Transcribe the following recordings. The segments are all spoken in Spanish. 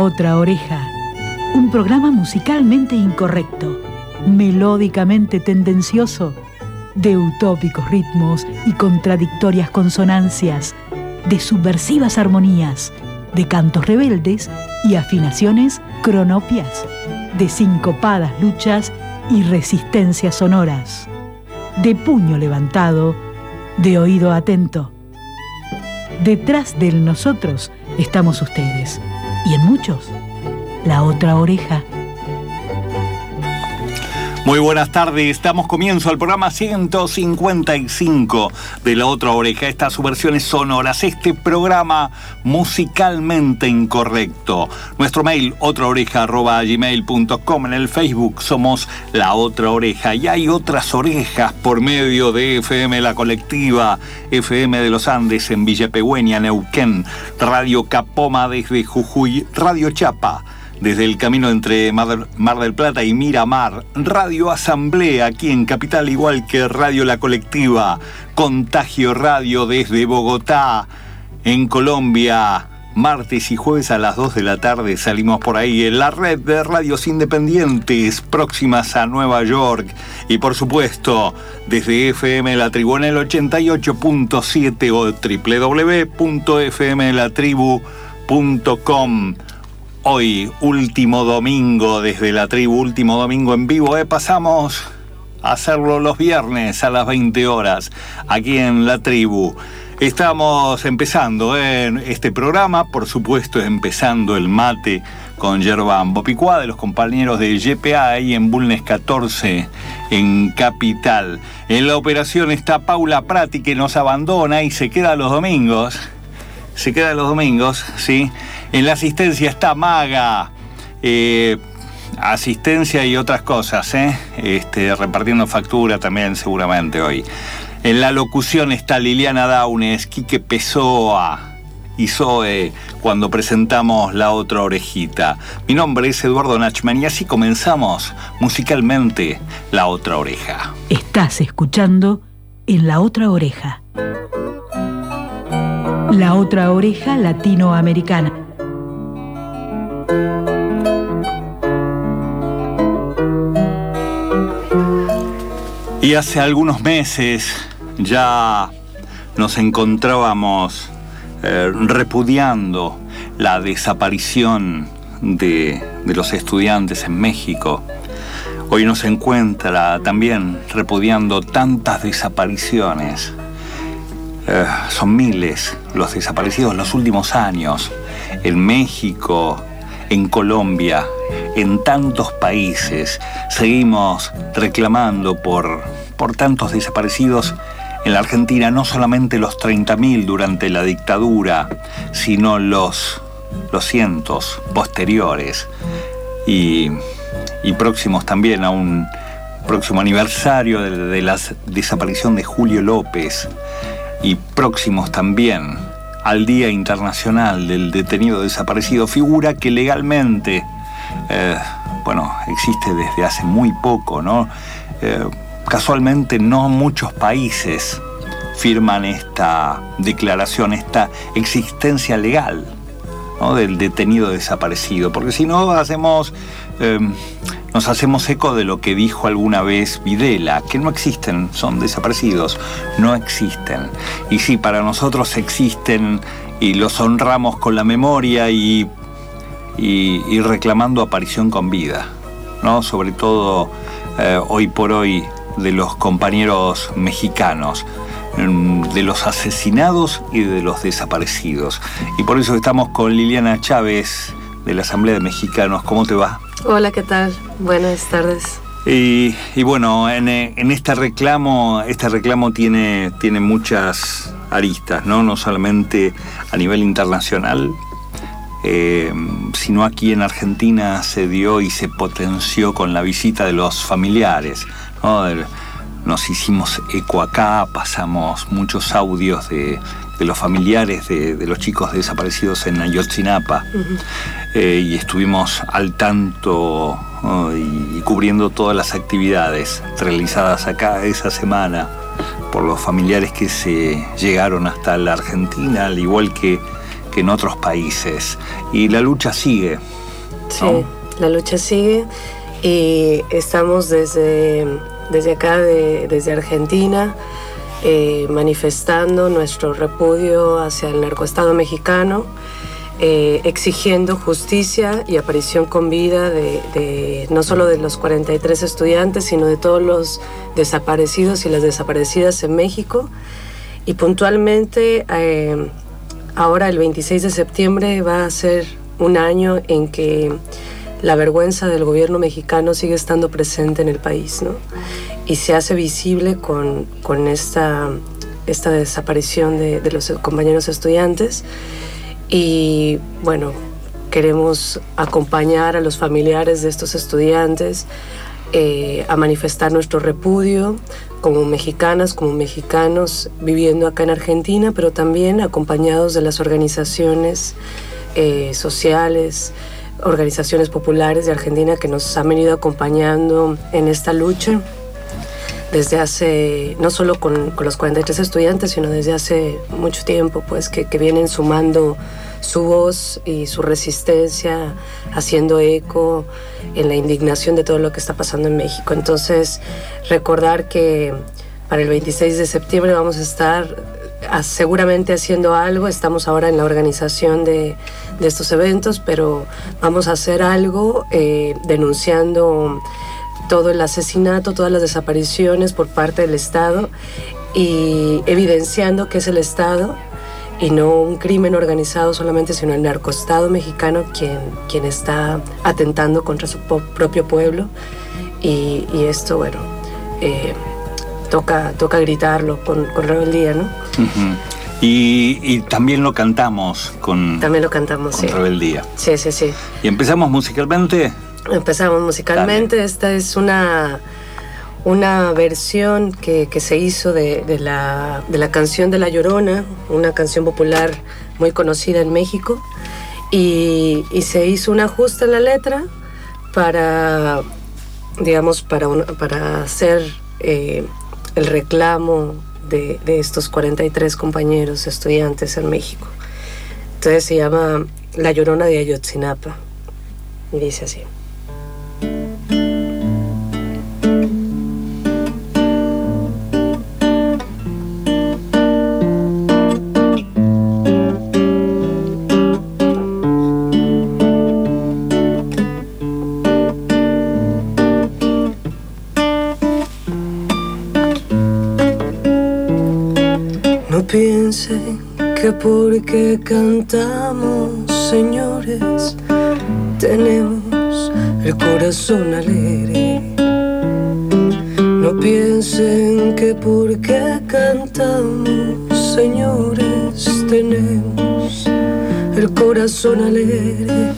Otra Oreja, un programa musicalmente incorrecto, melódicamente tendencioso, de utópicos ritmos y contradictorias consonancias, de subversivas armonías, de cantos rebeldes y afinaciones cronopias, de sincopadas luchas y resistencias sonoras, de puño levantado, de oído atento. Detrás del nosotros estamos ustedes, y en muchos, la otra oreja. Muy buenas tardes, damos comienzo al programa 155 de La Otra Oreja, estas subversiones sonoras, este programa musicalmente incorrecto. Nuestro mail, otraoreja@gmail.com, en el Facebook somos La Otra Oreja, y hay otras orejas por medio de FM La Colectiva, FM de los Andes en Villa Pehuen, Neuquén, Radio Capoma desde Jujuy, Radio Chapa desde el camino entre Mar del Plata y Miramar, Radio Asamblea aquí en Capital, igual que Radio La Colectiva, Contagio Radio desde Bogotá, en Colombia, martes y jueves a las 2 de la tarde salimos por ahí en la red de radios independientes próximas a Nueva York, y por supuesto desde FM La Tribu en el 88.7 o www.fmlatribu.com. Hoy, último domingo desde La Tribu, último domingo en vivo. Pasamos a hacerlo los viernes a las 20 horas, aquí en La Tribu. Estamos empezando en este programa, por supuesto, empezando el mate con yerba Ambopicua de los compañeros de YPA ahí en Bulnes 14, en Capital. En la operación está Paula Prati, que nos abandona y se queda los domingos. Se queda los domingos, ¿sí? En la asistencia está Maga, asistencia y otras cosas, repartiendo factura también seguramente hoy. En la locución está Liliana Daunes, Quique Pessoa y Zoe cuando presentamos La Otra Orejita. Mi nombre es Eduardo Nachman y así comenzamos musicalmente La Otra Oreja. Estás escuchando en La Otra Oreja. La Otra Oreja latinoamericana. Y hace algunos meses ya nos encontrábamos repudiando la desaparición de los estudiantes en México. Hoy nos encuentra también repudiando tantas desapariciones. Son miles los desaparecidos en los últimos años, en México, en Colombia, en tantos países. Seguimos reclamando por tantos desaparecidos en la Argentina, no solamente los 30.000 durante la dictadura, sino los cientos posteriores y próximos también a un próximo aniversario de la desaparición de Julio López, y próximos también al Día Internacional del Detenido Desaparecido, figura que legalmente, existe desde hace muy poco, ¿no? Casualmente no muchos países firman esta declaración, esta existencia legal, ¿no?, del detenido desaparecido, porque si no nos hacemos eco de lo que dijo alguna vez Videla, que no existen, son desaparecidos, no existen. Y sí, para nosotros existen y los honramos con la memoria y reclamando aparición con vida, ¿no? Sobre todo hoy por hoy de los compañeros mexicanos, de los asesinados y de los desaparecidos. Y por eso estamos con Liliana Chávez de la Asamblea de Mexicanos. ¿Cómo te va? Hola, ¿qué tal? Buenas tardes. Y bueno, en este reclamo tiene muchas aristas, ¿no? No solamente a nivel internacional, sino aquí en Argentina se dio y se potenció con la visita de los familiares, ¿no? Nos hicimos eco acá, pasamos muchos audios de los familiares de los chicos desaparecidos en Ayotzinapa. Uh-huh. Y estuvimos al tanto y cubriendo todas las actividades realizadas acá esa semana por los familiares que se llegaron hasta la Argentina, al igual que en otros países. Y la lucha sigue, ¿no? Sí, la lucha sigue y estamos desde acá, desde Argentina, manifestando nuestro repudio hacia el narcoestado mexicano, exigiendo justicia y aparición con vida de no solo de los 43 estudiantes, sino de todos los desaparecidos y las desaparecidas en México. Y puntualmente, ahora el 26 de septiembre va a ser un año en que la vergüenza del gobierno mexicano sigue estando presente en el país, ¿no? Y se hace visible con esta desaparición de los compañeros estudiantes. Y bueno, queremos acompañar a los familiares de estos estudiantes a manifestar nuestro repudio como mexicanas, como mexicanos viviendo acá en Argentina, pero también acompañados de las organizaciones sociales, organizaciones populares de Argentina que nos han venido acompañando en esta lucha desde hace, no solo con los 43 estudiantes, sino desde hace mucho tiempo, pues que vienen sumando su voz y su resistencia, haciendo eco en la indignación de todo lo que está pasando en México. Entonces, recordar que para el 26 de septiembre vamos a estar seguramente haciendo algo. Estamos ahora en la organización de estos eventos, pero vamos a hacer algo denunciando todo el asesinato, todas las desapariciones por parte del Estado y evidenciando que es el Estado y no un crimen organizado solamente, sino el narcoestado mexicano quien está atentando contra su propio pueblo. Y esto, bueno, toca gritarlo con rebeldía, ¿no? Uh-huh. Y también lo cantamos con sí. Rebeldía. Sí. ¿Y empezamos musicalmente? Empezamos musicalmente. Dale. Esta es una versión que se hizo de la canción de La Llorona, una canción popular muy conocida en México, y se hizo un ajuste en la letra para hacer el reclamo de estos 43 compañeros estudiantes en México. Entonces se llama La Llorona de Ayotzinapa y dice así. No piensen que porque cantamos, señores, tenemos el corazón alegre. No piensen que porque cantamos, señores, tenemos el corazón alegre.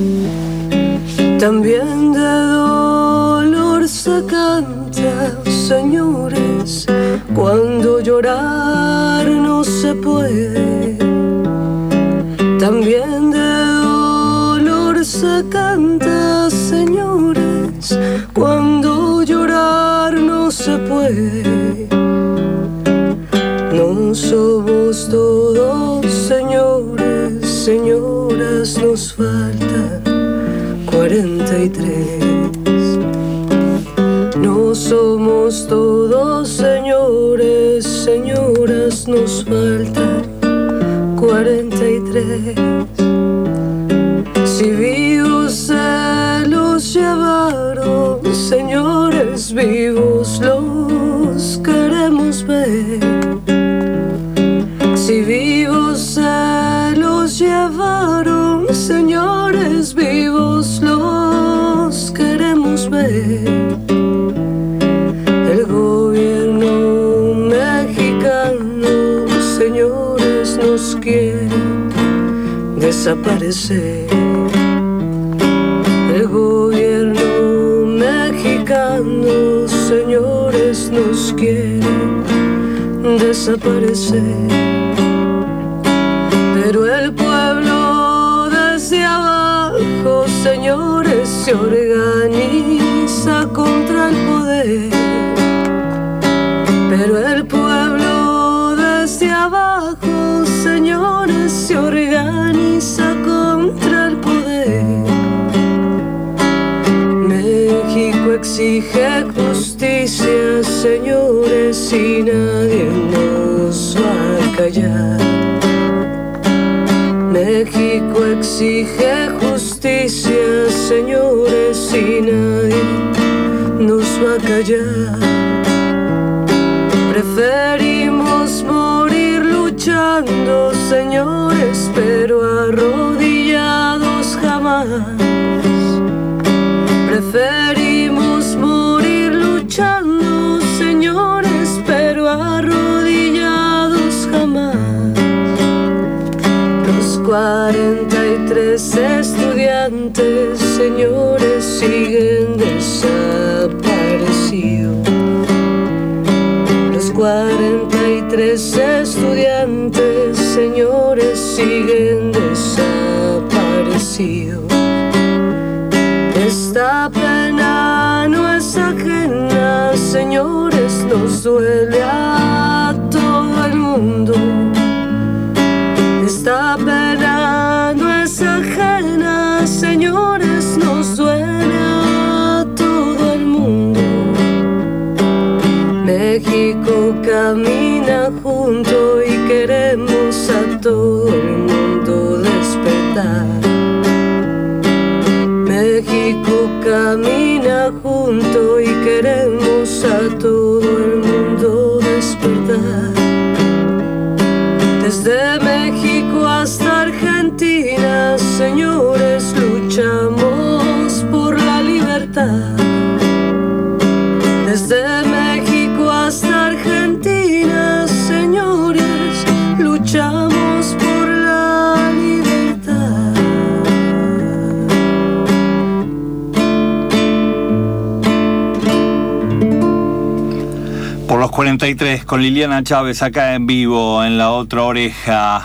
También de dolor se canta, señores, cuando llorar no se puede. También de dolor se canta, señores, cuando llorar no se puede. No somos todos, señores, señoras, nos faltan 43. No somos todos, señores, señoras, nos faltan 43. Si vivos se los llevaron, señores, vivos los queremos ver. Si vivos se los llevaron, señores, vivos los queremos ver. El gobierno mexicano, señores, nos quiere desaparecer. El gobierno mexicano, señores, nos quiere desaparecer. Pero el pueblo desde abajo, señores, se organiza contra el poder. Pero el pueblo desde abajo, señores, se organiza señores, y nadie nos va a callar. México exige justicia, señores, y nadie nos va a callar. Preferimos morir luchando, señores, pero arrodillados jamás. Preferimos morir luchando, señores, pero arrodillados jamás. Los 43 estudiantes, señores, siguen desaparecidos. Los 43 estudiantes, señores, siguen desaparecidos. Esta pena no es ajena, señores, nos duele a todo el mundo. Esta pena no es ajena, señores, nos duele a todo el mundo. México camina junto y queremos a todo el mundo despertar. México camina junto y queremos a todo el mundo despertar. Desde México hasta Argentina, señores, luchamos por la libertad. Desde México hasta Argentina, señores, luchamos por la libertad. Por los 43, con Liliana Chávez acá en vivo, en La Otra Oreja.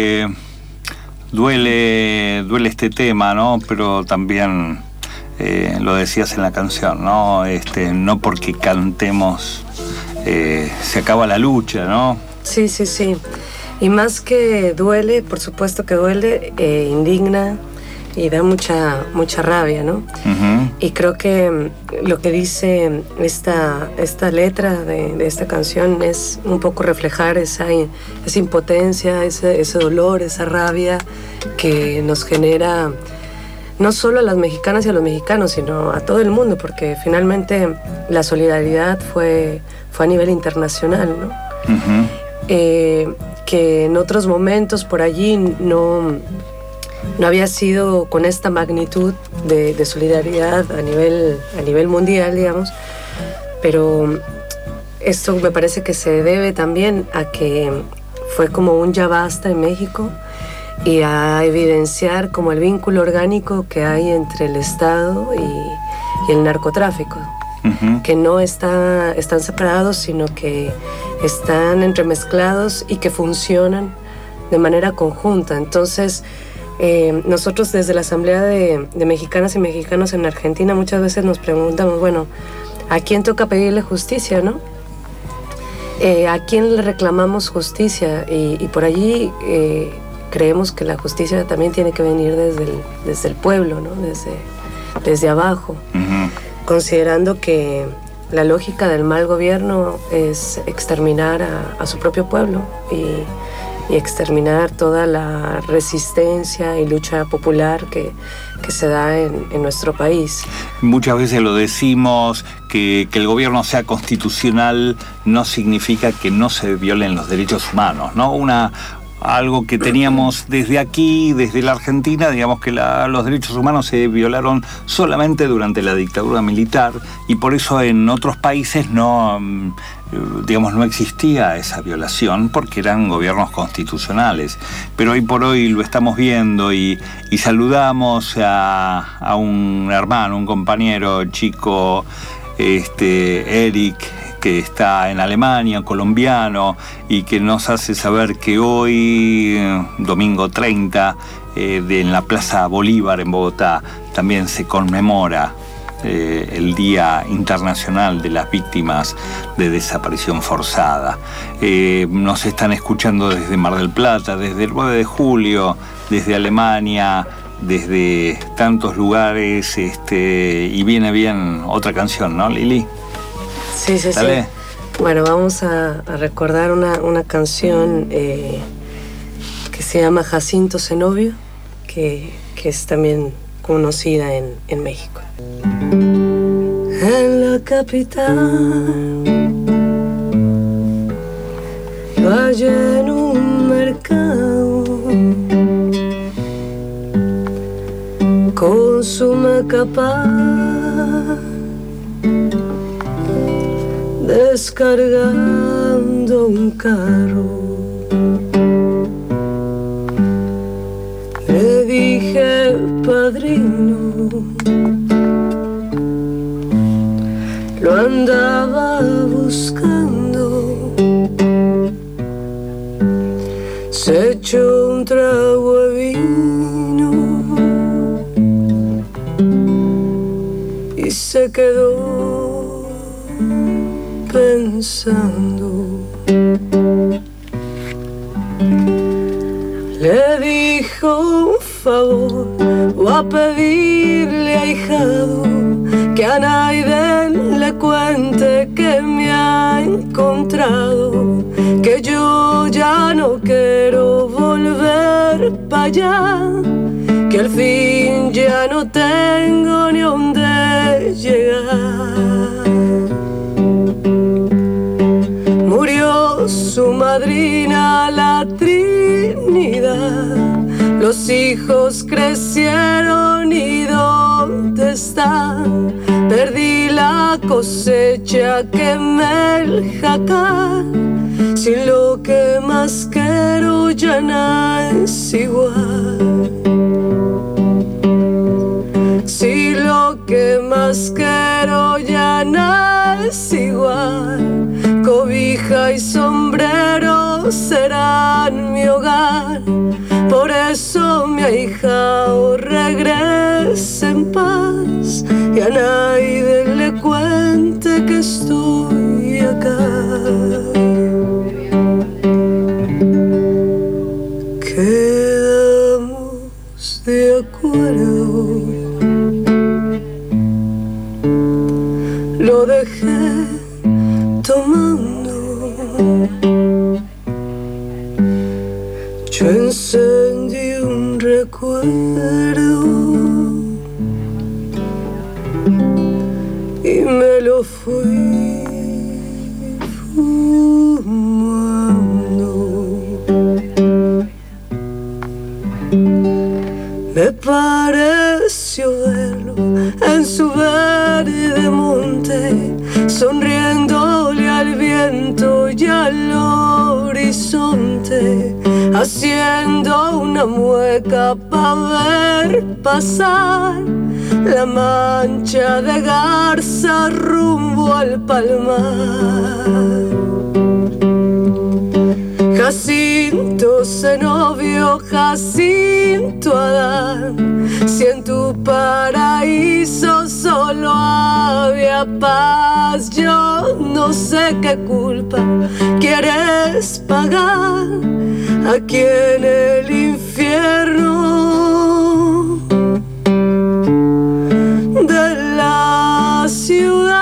Duele este tema, ¿no? Pero también lo decías en la canción, ¿no? No porque cantemos se acaba la lucha, ¿no? Sí, sí, sí. Y más que duele, por supuesto que duele, indigna y da mucha rabia, ¿no? Uh-huh. Y creo que lo que dice esta letra de esta canción es un poco reflejar esa impotencia, ese dolor, esa rabia que nos genera no solo a las mexicanas y a los mexicanos, sino a todo el mundo, porque finalmente la solidaridad fue a nivel internacional, ¿no? Uh-huh. Que en otros momentos por allí no había sido con esta magnitud de solidaridad a nivel mundial, digamos, pero esto me parece que se debe también a que fue como un ya basta en México y a evidenciar como el vínculo orgánico que hay entre el Estado y el narcotráfico, uh-huh. Que no están separados, sino que están entremezclados y que funcionan de manera conjunta. Entonces, nosotros desde la Asamblea de Mexicanas y Mexicanos en Argentina muchas veces nos preguntamos, bueno, ¿a quién toca pedirle justicia, no? ¿A quién le reclamamos justicia? Y por allí creemos que la justicia también tiene que venir desde el pueblo, ¿no? Desde abajo, uh-huh. Considerando que la lógica del mal gobierno es exterminar a su propio pueblo y exterminar toda la resistencia y lucha popular que se da en nuestro país. Muchas veces lo decimos, que el gobierno sea constitucional no significa que no se violen los derechos humanos, ¿no? Algo que teníamos desde aquí, desde la Argentina, digamos que los derechos humanos se violaron solamente durante la dictadura militar y por eso en otros países no existía esa violación porque eran gobiernos constitucionales. Pero hoy por hoy lo estamos viendo y saludamos a un hermano, un compañero chico, Eric, que está en Alemania, colombiano, y que nos hace saber que hoy, domingo 30, en la Plaza Bolívar en Bogotá, también se conmemora el Día Internacional de las Víctimas de Desaparición Forzada. Nos están escuchando desde Mar del Plata, desde el 9 de julio, desde Alemania, desde tantos lugares, y viene bien otra canción, ¿no, Lili? Sí, sí, ¿Dale? sí. Bueno, vamos a recordar una canción que se llama Jacinto Zenobio, que es también conocida en México. En la capital, allá en un mercado, consume capaz, descargando un carro. Le dije, padrino, lo andaba buscando. Se echó un trago de vino y se quedó pensando. Le dijo, un favor, voy a pedirle a ahijado que a Naiden le cuente que me ha encontrado, que yo ya no quiero volver para allá, que al fin ya no tengo ni dónde llegar. Murió su madrina, la Trinidad, los hijos crecieron y ¿dónde están? Perdí la cosecha, quemé el jacal, si lo que más quiero ya no es igual. Si lo que más quiero ya no es igual, cobija y sombrero serán mi hogar. Por eso mi ahijao regrese en paz y a nadie le cuente que estoy acá. Quedamos de acuerdo, lo dejé tomando. Yo encendí un recuerdo y me lo fui fumando. Me pareció verlo en su verde monte, sonriéndole al viento y al horizonte, haciendo una mueca para ver pasar la mancha de garza rumbo al palmar. Jacinto Zenobio, Jacinto Adán, si en tu paraíso solo había paz, yo no sé qué culpa quieres pagar aquí en el infierno de la ciudad.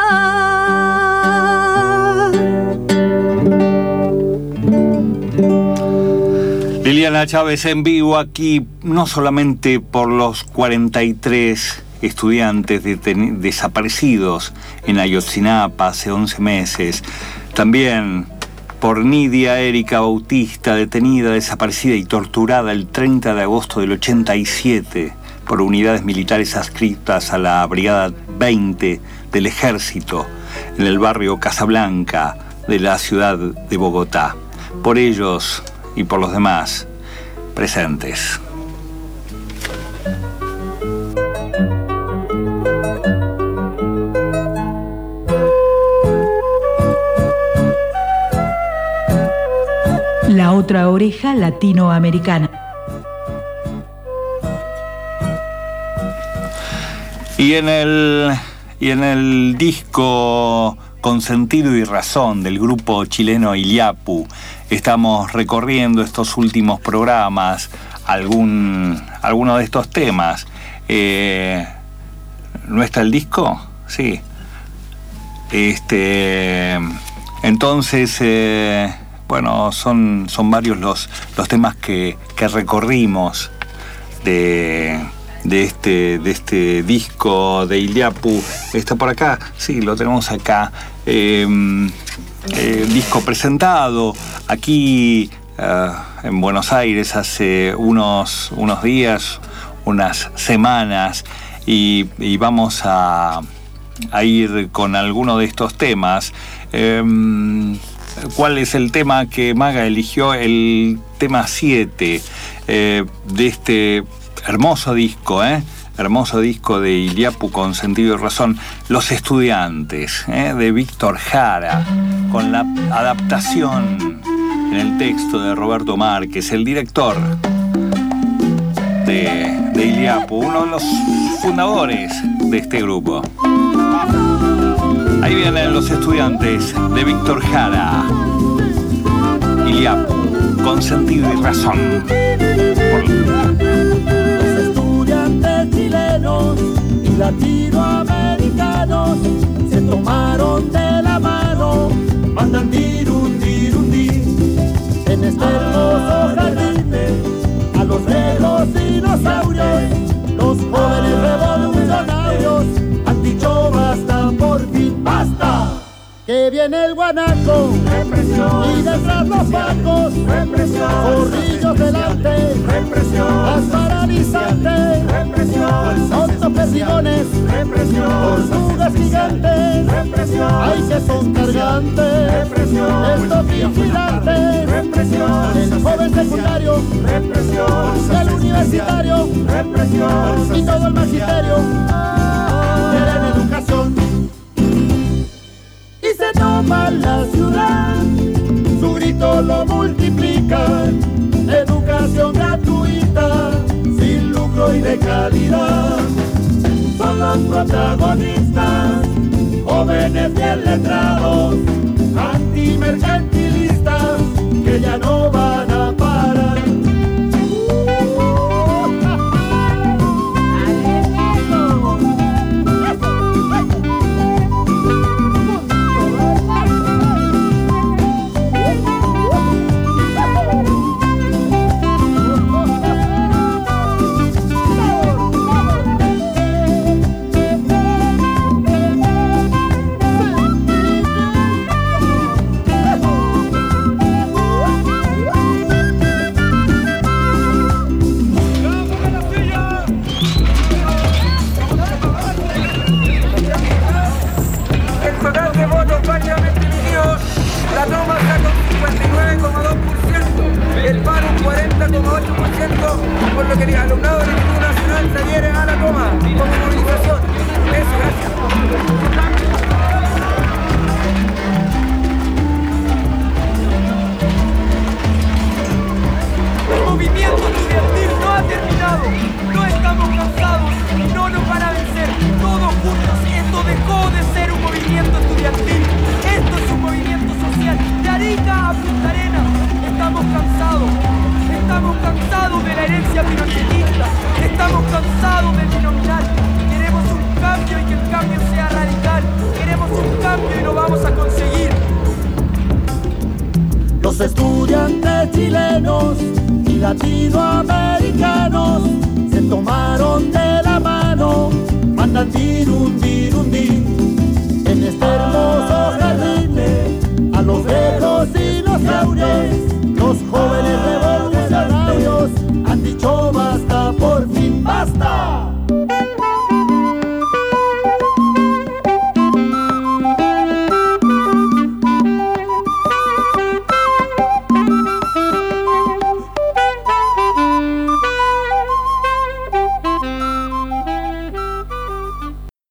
Liliana Chávez en vivo aquí, no solamente por los 43 estudiantes desaparecidos en Ayotzinapa hace 11 meses, también por Nidia Erika Bautista, detenida, desaparecida y torturada el 30 de agosto del 87 por unidades militares adscritas a la Brigada 20 del Ejército en el barrio Casablanca de la ciudad de Bogotá. Por ellos y por los demás presentes. La otra oreja latinoamericana. Y en el disco Con Sentido y Razón del grupo chileno Illappu, estamos recorriendo estos últimos programas algunos de estos temas. ¿No está el disco? Sí. Entonces, bueno, son varios los temas que recorrimos de este disco de Iliapu. ¿Está por acá? Sí, lo tenemos acá. Disco presentado aquí en Buenos Aires hace unos días, unas semanas, y vamos a ir con alguno de estos temas. ¿Cuál es el tema que Maga eligió? El tema 7 de este hermoso disco, hermoso disco de Iliapu con sentido y razón, Los Estudiantes, de Víctor Jara, con la adaptación en el texto de Roberto Márquez, el director de Iliapu, uno de los fundadores de este grupo. Ahí vienen Los Estudiantes de Víctor Jara, Iliapu con sentido y razón. Chilenos y latinoamericanos se tomaron de la mano, mandan dirundi en este hermoso jardín. A los negros dinosaurios, los jóvenes revolucionarios han dicho basta, por fin basta. Que viene el guanaco, represión, y detrás los pacos, represión, zorrillos delante, represión, las paralizantes, represión, tontos perdigones, represión, tortugas gigantes, represión, ay que son cargantes, represión, estos vigilantes, represión, el joven secundario, represión, el universitario, represión, y todo el magisterio quieren educación. Y se toma la ciudad, su grito lo multiplican, educación gratuita, sin lucro y de calidad. Son los protagonistas, jóvenes bien letrados, antimercantilistas, que ya no van a parar. Por lo que el alumnado del Instituto Nacional se adhiere a la toma como movilización. Eso, gracias. El movimiento estudiantil no ha terminado. No estamos cansados y no nos van a vencer. Todos juntos, esto dejó de ser un movimiento estudiantil. Esto es un movimiento social. De Arica a Punta Arenas. Estamos cansados. Estamos cansados de la herencia pinochetista, estamos cansados del binominal. Queremos un cambio y que el cambio sea radical. Queremos un cambio y lo vamos a conseguir. Los estudiantes chilenos y latinoamericanos se tomaron de la mano, mandan dirundi